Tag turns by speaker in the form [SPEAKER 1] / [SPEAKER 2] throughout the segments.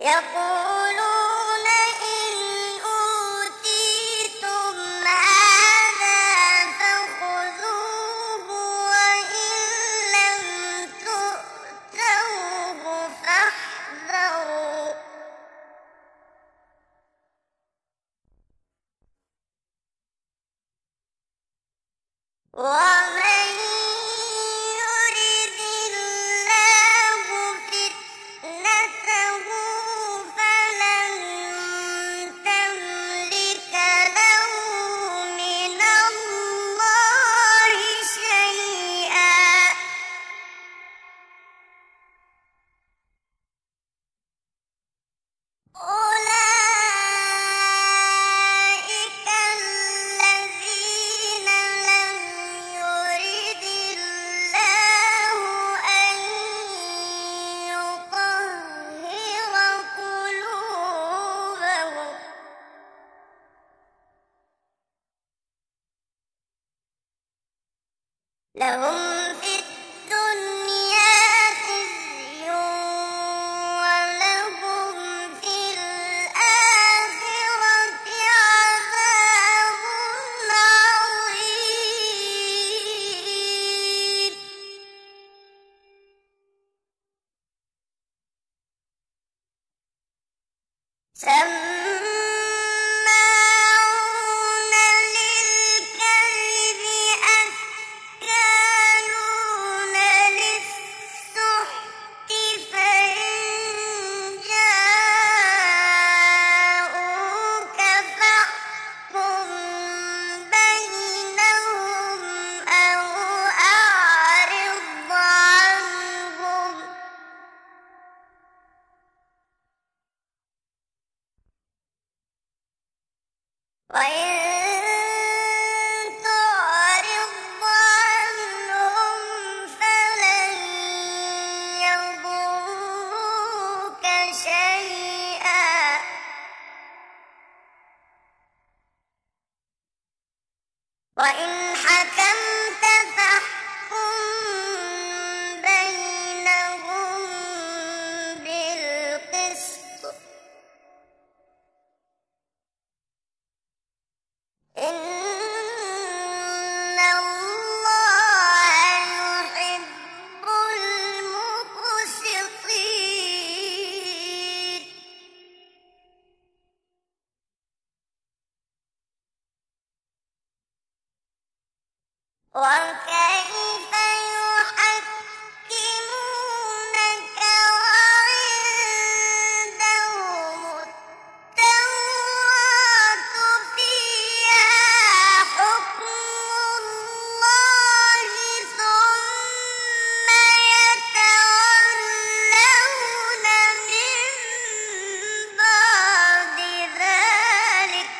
[SPEAKER 1] يقولون إن أوتيتم هذا فخذوه وإن لم تؤتوه فاحذروا ومن يرد الله فتنته فلن تملك له من الله شيئا أولئك الذين لم يرد الله أن يطهر قلوبهم لهم في الدنيا خزي ولهم في الآخرة عذاب عظيم سماعون للكذب أكالون للسحت فإن جاءوك فاحكم بينهم أو أعرض عنهم وإن تعرض عنهم فلن يضروك شيئا وإن حكمت فاحكم بينهم بالقسط إن الله يحب المقسطين وكيف يحكمونك وعندهم التوراة فيها حكم الله ثم يتولون من بعد ذلك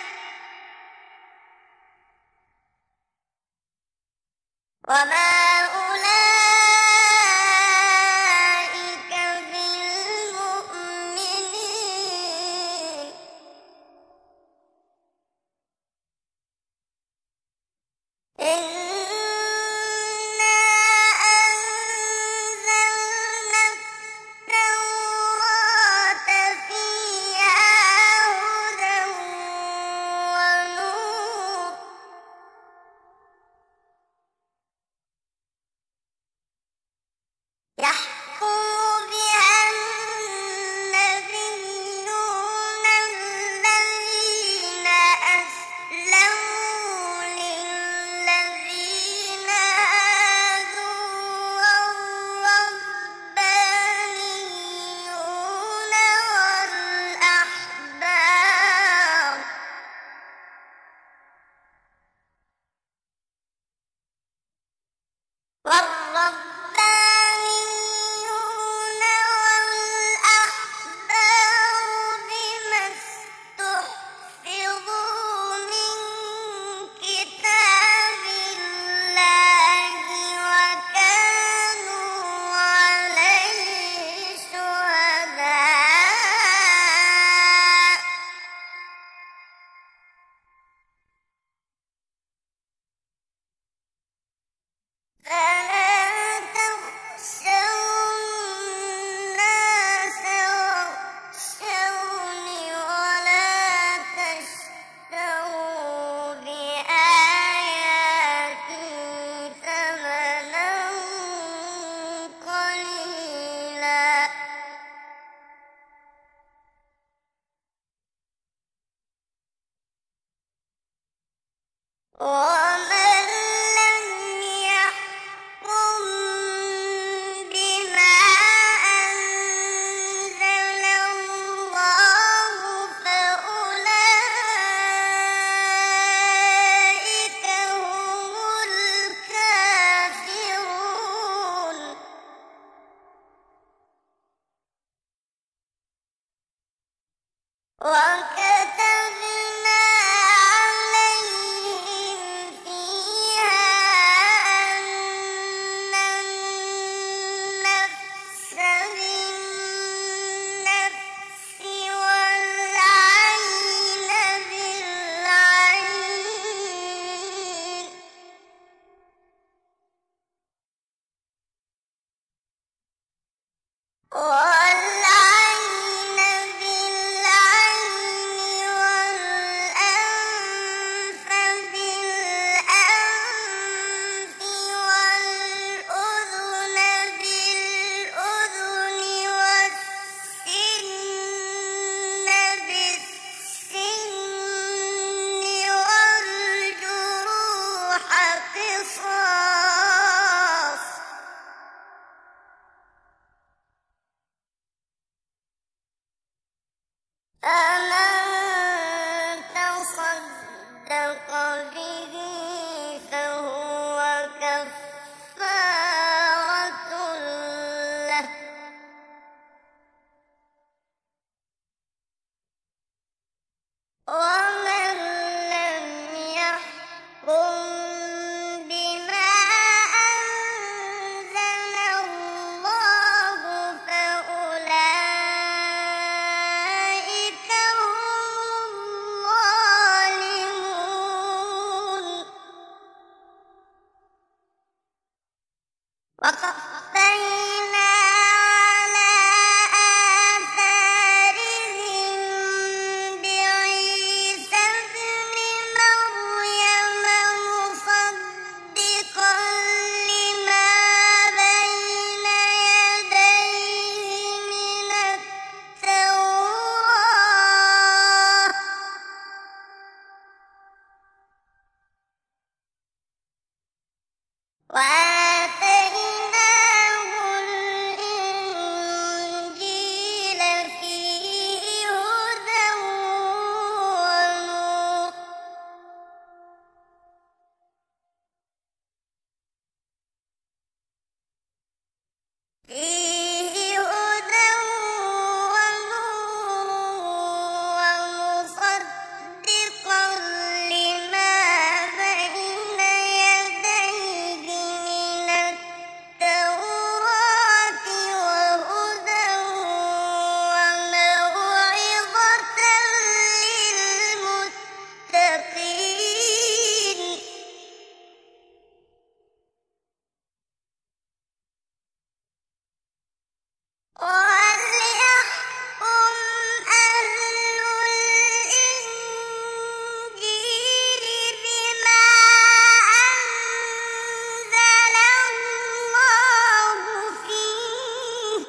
[SPEAKER 1] وما أولئك بالمؤمنين إنا أنزلنا التوراة فيها هدى ونور يحكم بها النبيون الذين أسلموا للذين هادوا والربانيون والأحبار بما استحفظوا من كتاب الله وكانوا عليه شهداء فلا وآتيناه الإنجيل فيه هدى ونور ومصدقا لما بين يديه من التوراة وهدى وموعظة للمتقين وليحكم أهل الإنجيل بما أنزل الله فيه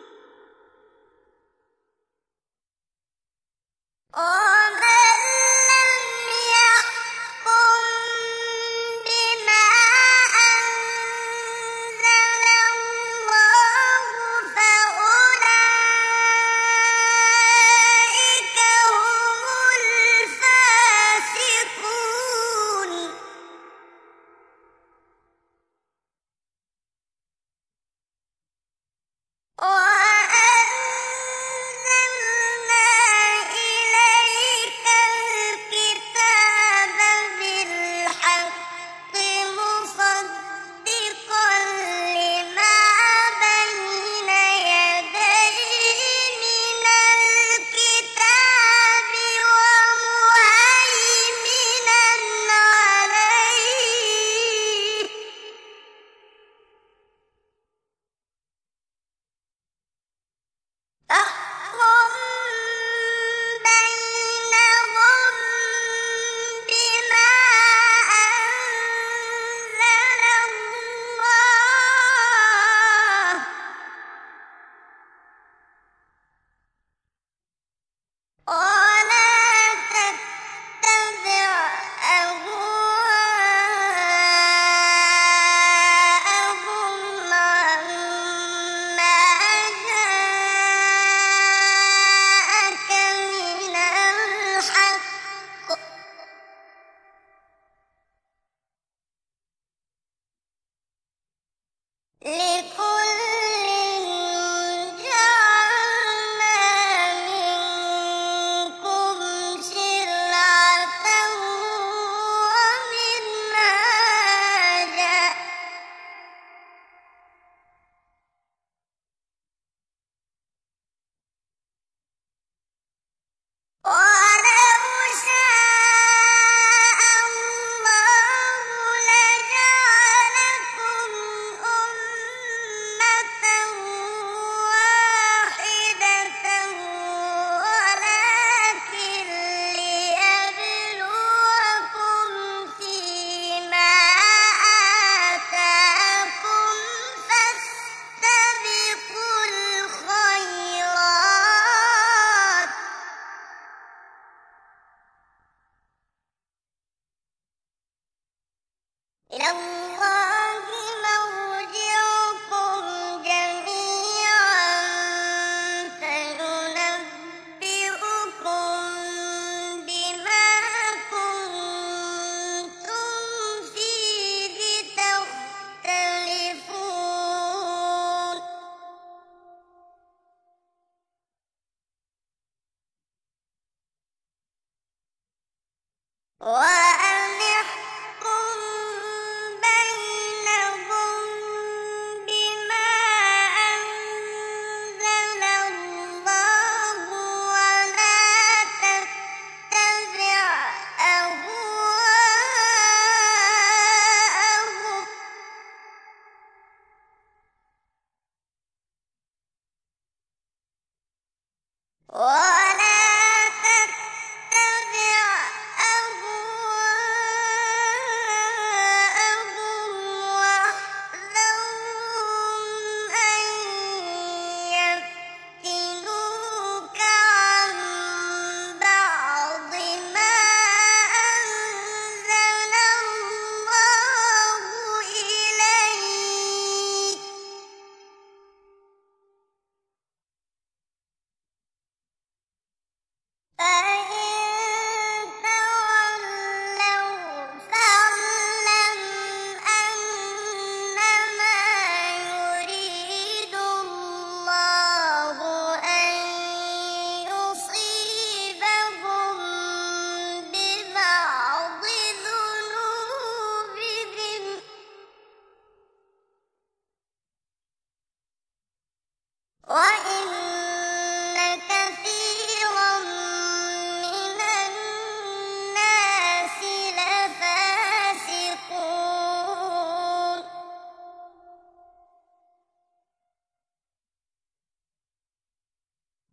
[SPEAKER 1] ومن لم يحكم بما أنزل الله فأولئك هم الفاسقون وأنزلنا إليك الكتاب بالحق مصدقا لما بين يديه من الكتاب ومهيمنا عليه فاحكم بينهم بما أنزل الله ولا تتبع أهواءهم عما جاءك من الحق لكل جعلنا منكم شرعة ومنهاجا ولو شاء الله لجعلكم أمة واحدة ولكن ليبلوكم فيما آتاكم فاستبقوا الخيرات إلى الله مرجعكم جميعا فينبئكم بما كنتم فيه تختلفون وأن احكم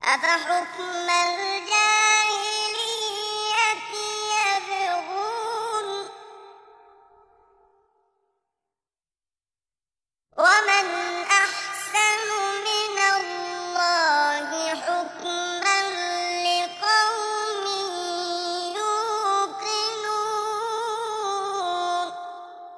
[SPEAKER 1] أفحكم